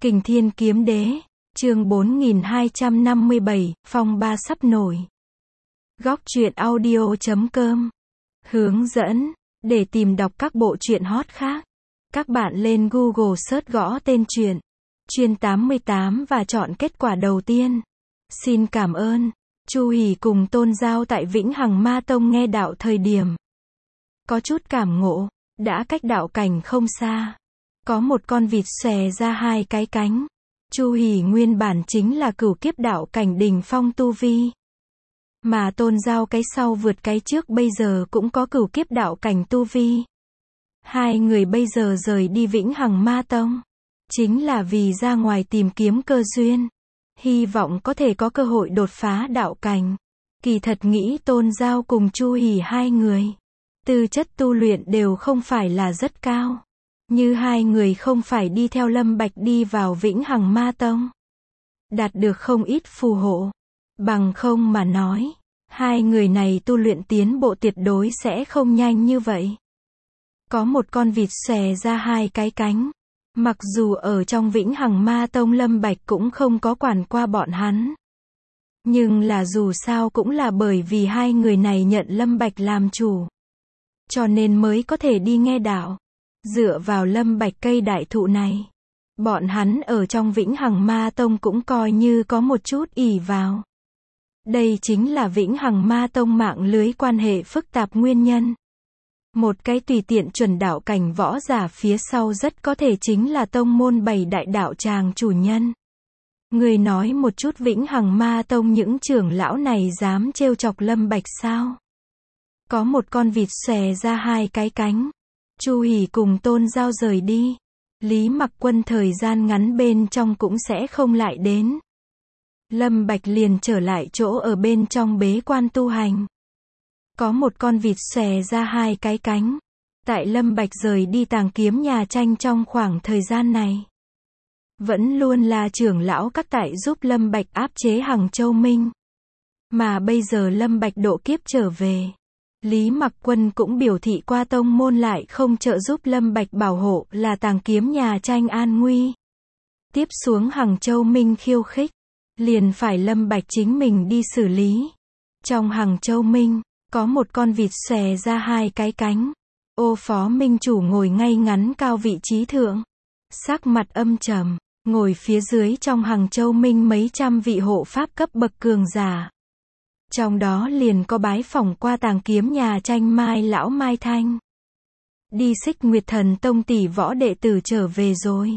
Kình Thiên Kiếm Đế, chương 4257, phong ba sắp nổi. Góc truyện audio.com hướng dẫn, để tìm đọc các bộ truyện hot khác. Các bạn lên Google search gõ tên truyện Chuyên 88 và chọn kết quả đầu tiên. Xin cảm ơn. Chu Hỉ cùng Tôn Giao tại Vĩnh Hằng Ma Tông nghe đạo thời điểm có chút cảm ngộ, đã cách đạo cảnh không xa. Có một con vịt xòe ra hai cái cánh. Chu Hỉ nguyên bản chính là cửu kiếp đạo cảnh đỉnh phong tu vi. Mà Tôn Giao cái sau vượt cái trước bây giờ cũng có cửu kiếp đạo cảnh tu vi. Hai người bây giờ rời đi Vĩnh Hằng Ma Tông, chính là vì ra ngoài tìm kiếm cơ duyên. Hy vọng có thể có cơ hội đột phá đạo cảnh. Kỳ thật nghĩ Tôn Giao cùng Chu Hỉ hai người, tư chất tu luyện đều không phải là rất cao. Như hai người không phải đi theo Lâm Bạch đi vào Vĩnh Hằng Ma Tông, đạt được không ít phù hộ. Bằng không mà nói, hai người này tu luyện tiến bộ tuyệt đối sẽ không nhanh như vậy. Có một con vịt xòe ra hai cái cánh. Mặc dù ở trong Vĩnh Hằng Ma Tông Lâm Bạch cũng không có quản qua bọn hắn. Nhưng là dù sao cũng là bởi vì hai người này nhận Lâm Bạch làm chủ, cho nên mới có thể đi nghe đạo. Dựa vào Lâm Bạch cây đại thụ này, bọn hắn ở trong Vĩnh Hằng Ma Tông cũng coi như có một chút ỷ vào. Đây chính là Vĩnh Hằng Ma Tông mạng lưới quan hệ phức tạp nguyên nhân. Một cái tùy tiện chuẩn đạo cảnh võ giả phía sau rất có thể chính là tông môn 7 đại đạo tràng chủ nhân. Người nói một chút Vĩnh Hằng Ma Tông những trưởng lão này dám trêu chọc Lâm Bạch sao? Có một con vịt xòe ra hai cái cánh. Chu Hỉ cùng Tôn Giao rời đi. Lý Mặc Quân thời gian ngắn bên trong cũng sẽ không lại đến. Lâm Bạch liền trở lại chỗ ở bên trong bế quan tu hành. Có một con vịt xòe ra hai cái cánh. Tại Lâm Bạch rời đi Tàng Kiếm nhà tranh trong khoảng thời gian này, vẫn luôn là trưởng lão các tại giúp Lâm Bạch áp chế Hằng Châu Minh. Mà bây giờ Lâm Bạch độ kiếp trở về, Lý Mặc Quân cũng biểu thị qua tông môn lại không trợ giúp Lâm Bạch bảo hộ là Tàng Kiếm nhà tranh an nguy. Tiếp xuống Hằng Châu Minh khiêu khích, liền phải Lâm Bạch chính mình đi xử lý. Trong Hằng Châu Minh, có một con vịt xòe ra hai cái cánh. Ô Phó Minh chủ ngồi ngay ngắn cao vị trí thượng, sắc mặt âm trầm, ngồi phía dưới trong Hằng Châu Minh mấy trăm vị hộ pháp cấp bậc cường giả. Trong đó liền có bái phỏng qua Tàng Kiếm nhà tranh Mai lão Mai Thanh. Đi Xích Nguyệt Thần Tông tỷ võ đệ tử trở về rồi.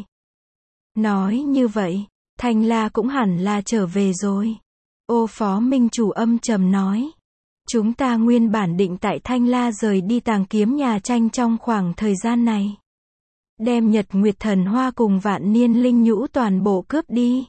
Nói như vậy, Thanh La cũng hẳn là trở về rồi. Ô Phó Minh chủ âm trầm nói. Chúng ta nguyên bản định tại Thanh La rời đi Tàng Kiếm nhà tranh trong khoảng thời gian này, đem Nhật Nguyệt Thần Hoa cùng Vạn Niên Linh Nhũ toàn bộ cướp đi,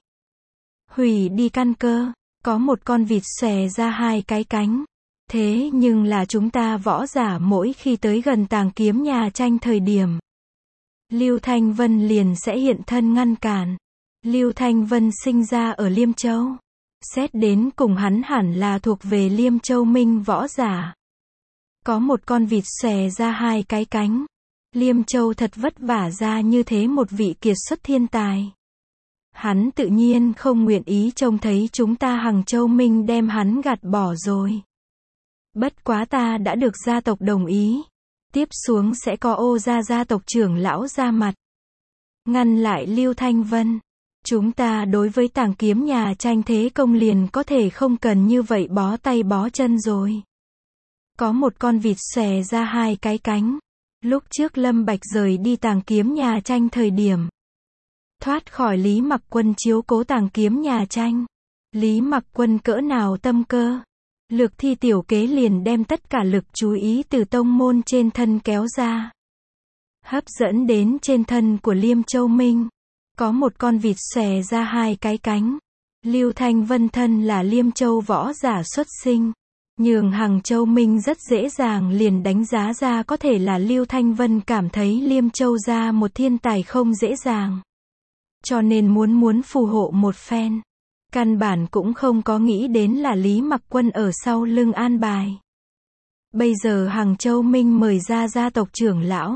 hủy đi căn cơ. Có một con vịt xòe ra hai cái cánh. Thế nhưng là chúng ta võ giả mỗi khi tới gần Tàng Kiếm nhà tranh thời điểm, Lưu Thanh Vân liền sẽ hiện thân ngăn cản. Lưu Thanh Vân sinh ra ở Liêm Châu, xét đến cùng hắn hẳn là thuộc về Liêm Châu Minh võ giả. Có một con vịt xòe ra hai cái cánh. Liêm Châu thật vất vả ra như thế một vị kiệt xuất thiên tài. Hắn tự nhiên không nguyện ý trông thấy chúng ta Hằng Châu Minh đem hắn gạt bỏ rồi. Bất quá ta đã được gia tộc đồng ý. Tiếp xuống sẽ có Ô gia tộc trưởng lão ra mặt, ngăn lại Lưu Thanh Vân. Chúng ta đối với Tàng Kiếm nhà tranh thế công liền có thể không cần như vậy bó tay bó chân rồi. Có một con vịt xòe ra hai cái cánh. Lúc trước Lâm Bạch rời đi Tàng Kiếm nhà tranh thời điểm, thoát khỏi Lý Mặc Quân chiếu cố Tàng Kiếm nhà tranh. Lý Mặc Quân cỡ nào tâm cơ, Lược Thi tiểu kế liền đem tất cả lực chú ý từ tông môn trên thân kéo ra, hấp dẫn đến trên thân của Liêm Châu Minh. Có một con vịt xòe ra hai cái cánh. Lưu Thanh Vân thân là Liêm Châu võ giả xuất sinh, nhường Hằng Châu Minh rất dễ dàng liền đánh giá ra có thể là Lưu Thanh Vân cảm thấy Liêm Châu ra một thiên tài không dễ dàng, cho nên muốn phù hộ một phen. Căn bản cũng không có nghĩ đến là Lý Mặc Quân ở sau lưng an bài. Bây giờ Hằng Châu Minh mời ra gia tộc trưởng lão,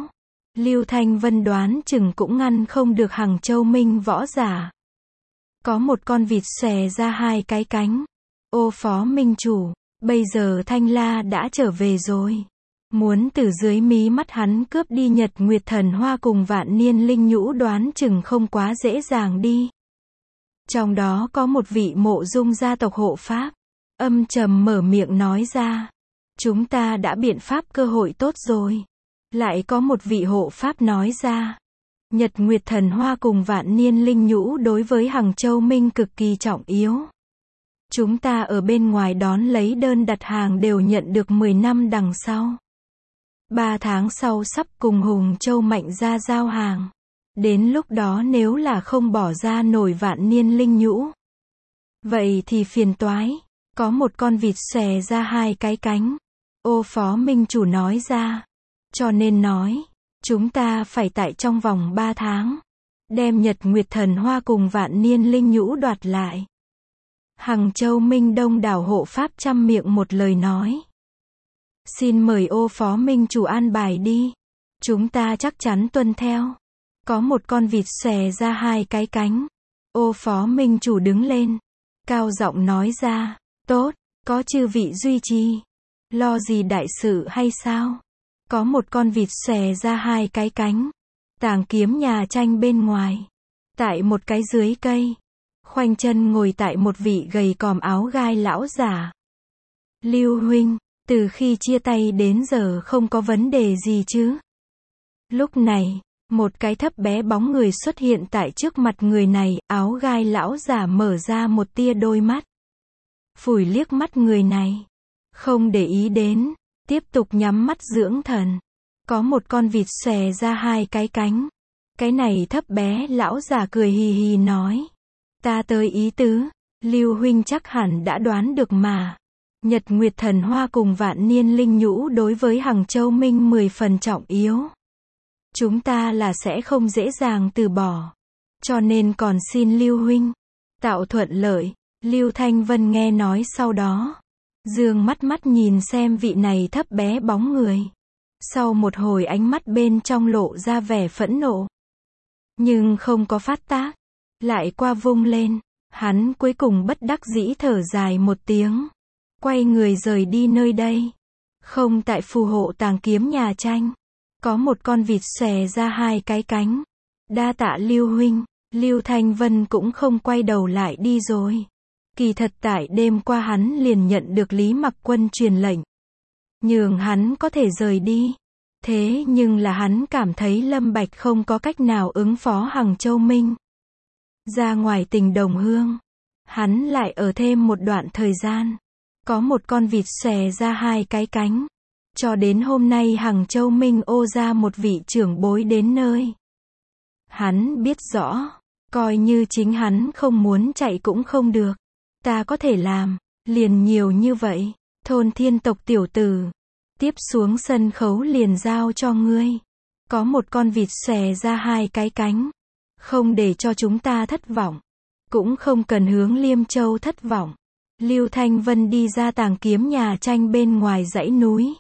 Lưu Thanh Vân đoán chừng cũng ngăn không được Hằng Châu Minh võ giả. Có một con vịt xòe ra hai cái cánh. Ô phó minh chủ, bây giờ Thanh La đã trở về rồi. Muốn từ dưới mí mắt hắn cướp đi Nhật Nguyệt Thần Hoa cùng Vạn Niên Linh Nhũ đoán chừng không quá dễ dàng đi. Trong đó có một vị Mộ Dung gia tộc hộ pháp, âm trầm mở miệng nói ra. Chúng ta đã biện pháp cơ hội tốt rồi. Lại có một vị hộ pháp nói ra. Nhật Nguyệt Thần Hoa cùng Vạn Niên Linh Nhũ đối với Hằng Châu Minh cực kỳ trọng yếu. Chúng ta ở bên ngoài đón lấy đơn đặt hàng đều nhận được 10 năm đằng sau. 3 tháng sau sắp cùng Hùng Châu Mạnh ra giao hàng. Đến lúc đó nếu là không bỏ ra nổi Vạn Niên Linh Nhũ, vậy thì phiền toái. Có một con vịt xòe ra hai cái cánh. Ô phó minh chủ nói ra. Cho nên nói, chúng ta phải tại trong vòng 3 tháng, đem Nhật Nguyệt Thần Hoa cùng Vạn Niên Linh Nhũ đoạt lại. Hằng Châu Minh đông đảo hộ pháp trăm miệng một lời nói. Xin mời ô phó minh chủ an bài đi. Chúng ta chắc chắn tuân theo. Có một con vịt xòe ra hai cái cánh. Ô phó minh chủ đứng lên, cao giọng nói ra. Tốt, có chư vị duy trì. Lo gì đại sự hay sao? Có một con vịt xòe ra hai cái cánh. Tàng kiếm nhà tranh bên ngoài. Tại một cái dưới cây. Khoanh chân ngồi tại một vị gầy còm áo gai lão giả. Lưu huynh, từ khi chia tay đến giờ không có vấn đề gì chứ? Lúc này, một cái thấp bé bóng người xuất hiện tại trước mặt người này, áo gai lão giả mở ra một tia đôi mắt. Phủi liếc mắt người này. Không để ý đến, tiếp tục nhắm mắt dưỡng thần. Có một con vịt xòe ra hai cái cánh. Cái này thấp bé lão giả cười hì hì nói. Ta tới ý tứ, Lưu huynh chắc hẳn đã đoán được mà. Nhật Nguyệt Thần Hoa cùng Vạn Niên Linh Nhũ đối với Hằng Châu Minh 10 phần trọng yếu. Chúng ta là sẽ không dễ dàng từ bỏ. Cho nên còn xin Lưu huynh tạo thuận lợi. Lưu Thanh Vân nghe nói sau đó, dương mắt nhìn xem vị này thấp bé bóng người. Sau một hồi ánh mắt bên trong lộ ra vẻ phẫn nộ, nhưng không có phát tác, lại qua vung lên. Hắn cuối cùng bất đắc dĩ thở dài một tiếng, quay người rời đi nơi đây. Không tại phù hộ tàng kiếm nhà tranh, có một con vịt xòe ra hai cái cánh. Đa tạ Lưu huynh. Lưu Thanh Vân cũng không quay đầu lại đi rồi. Kỳ thật tại đêm qua hắn liền nhận được Lý Mặc Quân truyền lệnh, nhường hắn có thể rời đi. Thế nhưng là hắn cảm thấy Lâm Bạch không có cách nào ứng phó Hằng Châu Minh. Ra ngoài Tình Đồng Hương, hắn lại ở thêm một đoạn thời gian. Có một con vịt xòe ra hai cái cánh. Cho đến hôm nay Hằng Châu Minh ô ra một vị trưởng bối đến nơi. Hắn biết rõ, coi như chính hắn không muốn chạy cũng không được. Ta có thể làm, liền nhiều như vậy. Thôn Thiên tộc tiểu tử, tiếp xuống sân khấu liền giao cho ngươi. Có một con vịt xòe ra hai cái cánh. Không để cho chúng ta thất vọng, cũng không cần hướng Liêm Châu thất vọng. Lưu Thanh Vân đi ra tàng kiếm nhà tranh bên ngoài dãy núi.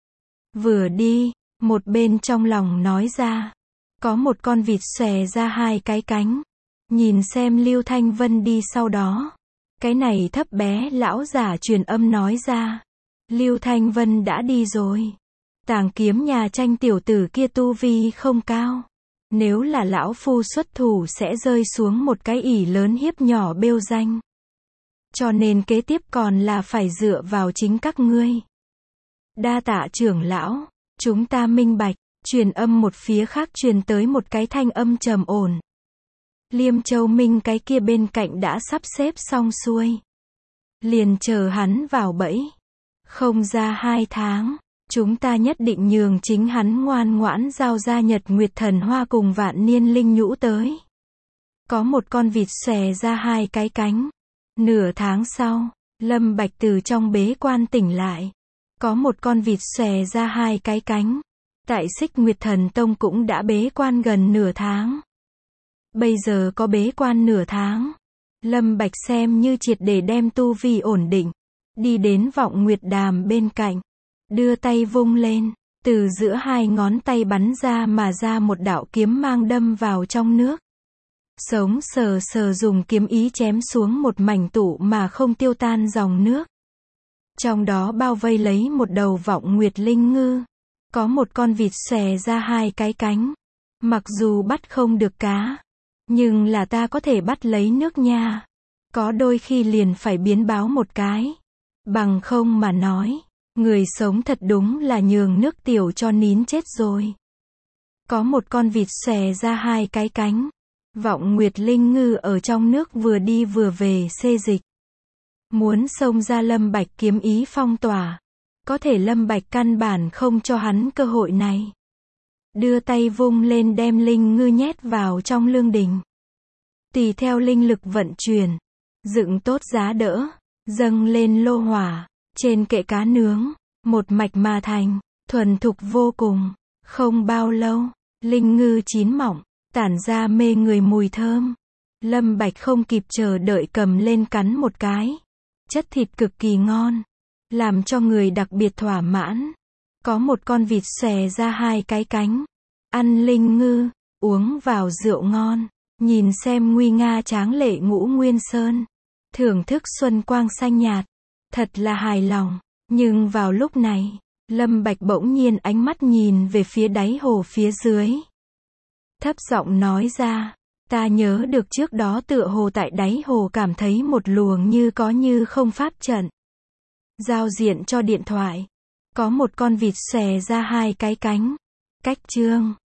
Vừa đi, một bên trong lòng nói ra. Có một con vịt xòe ra hai cái cánh. Nhìn xem Lưu Thanh Vân đi sau đó. Cái này thấp bé lão giả truyền âm nói ra. Lưu Thanh Vân đã đi rồi. Tàng kiếm nhà tranh tiểu tử kia tu vi không cao. Nếu là lão phu xuất thủ sẽ rơi xuống một cái ỷ lớn hiếp nhỏ bêu danh. Cho nên kế tiếp còn là phải dựa vào chính các ngươi. Đa tạ trưởng lão, chúng ta minh bạch. Truyền âm một phía khác truyền tới một cái thanh âm trầm ổn. Liêm Châu Minh cái kia bên cạnh đã sắp xếp xong xuôi. Liền chờ hắn vào bẫy. Không ra 2 tháng, chúng ta nhất định nhường chính hắn ngoan ngoãn giao ra Nhật Nguyệt Thần Hoa cùng Vạn Niên Linh Nhũ tới. Có một con vịt xòe ra hai cái cánh. Nửa tháng sau, Lâm Bạch từ trong bế quan tỉnh lại. Có một con vịt xòe ra hai cái cánh. Tại Xích Nguyệt Thần Tông cũng đã bế quan gần nửa tháng. Bây giờ có bế quan nửa tháng. Lâm Bạch xem như triệt để đem tu vi ổn định. Đi đến Vọng Nguyệt Đàm bên cạnh. Đưa tay vung lên. Từ giữa hai ngón tay bắn ra mà ra một đạo kiếm mang đâm vào trong nước. Sống sờ sờ dùng kiếm ý chém xuống một mảnh tụ mà không tiêu tan dòng nước. Trong đó bao vây lấy một đầu vọng nguyệt linh ngư. Có một con vịt xòe ra hai cái cánh. Mặc dù bắt không được cá, nhưng là ta có thể bắt lấy nước nha. Có đôi khi liền phải biến báo một cái. Bằng không mà nói, người sống thật đúng là nhường nước tiểu cho nín chết rồi. Có một con vịt xòe ra hai cái cánh. Vọng nguyệt linh ngư ở trong nước vừa đi vừa về xê dịch. Muốn xông ra Lâm Bạch kiếm ý phong tỏa. Có thể Lâm Bạch căn bản không cho hắn cơ hội này. Đưa tay vung lên đem linh ngư nhét vào trong lương đình. Tùy theo linh lực vận chuyển. Dựng tốt giá đỡ. Dâng lên lô hỏa. Trên kệ cá nướng. Một mạch mà thành. Thuần thục vô cùng. Không bao lâu. Linh ngư chín mọng. Tản ra mê người mùi thơm. Lâm Bạch không kịp chờ đợi cầm lên cắn một cái. Chất thịt cực kỳ ngon. Làm cho người đặc biệt thỏa mãn. Có một con vịt xòe ra hai cái cánh. Ăn linh ngư, uống vào rượu ngon. Nhìn xem nguy nga tráng lệ Ngũ Nguyên Sơn. Thưởng thức xuân quang xanh nhạt. Thật là hài lòng. Nhưng vào lúc này, Lâm Bạch bỗng nhiên ánh mắt nhìn về phía đáy hồ phía dưới. Thấp giọng nói ra, ta nhớ được trước đó tựa hồ tại đáy hồ cảm thấy một luồng như có như không pháp trận. Giao diện cho điện thoại. Có một con vịt xòe ra hai cái cánh. Cách chương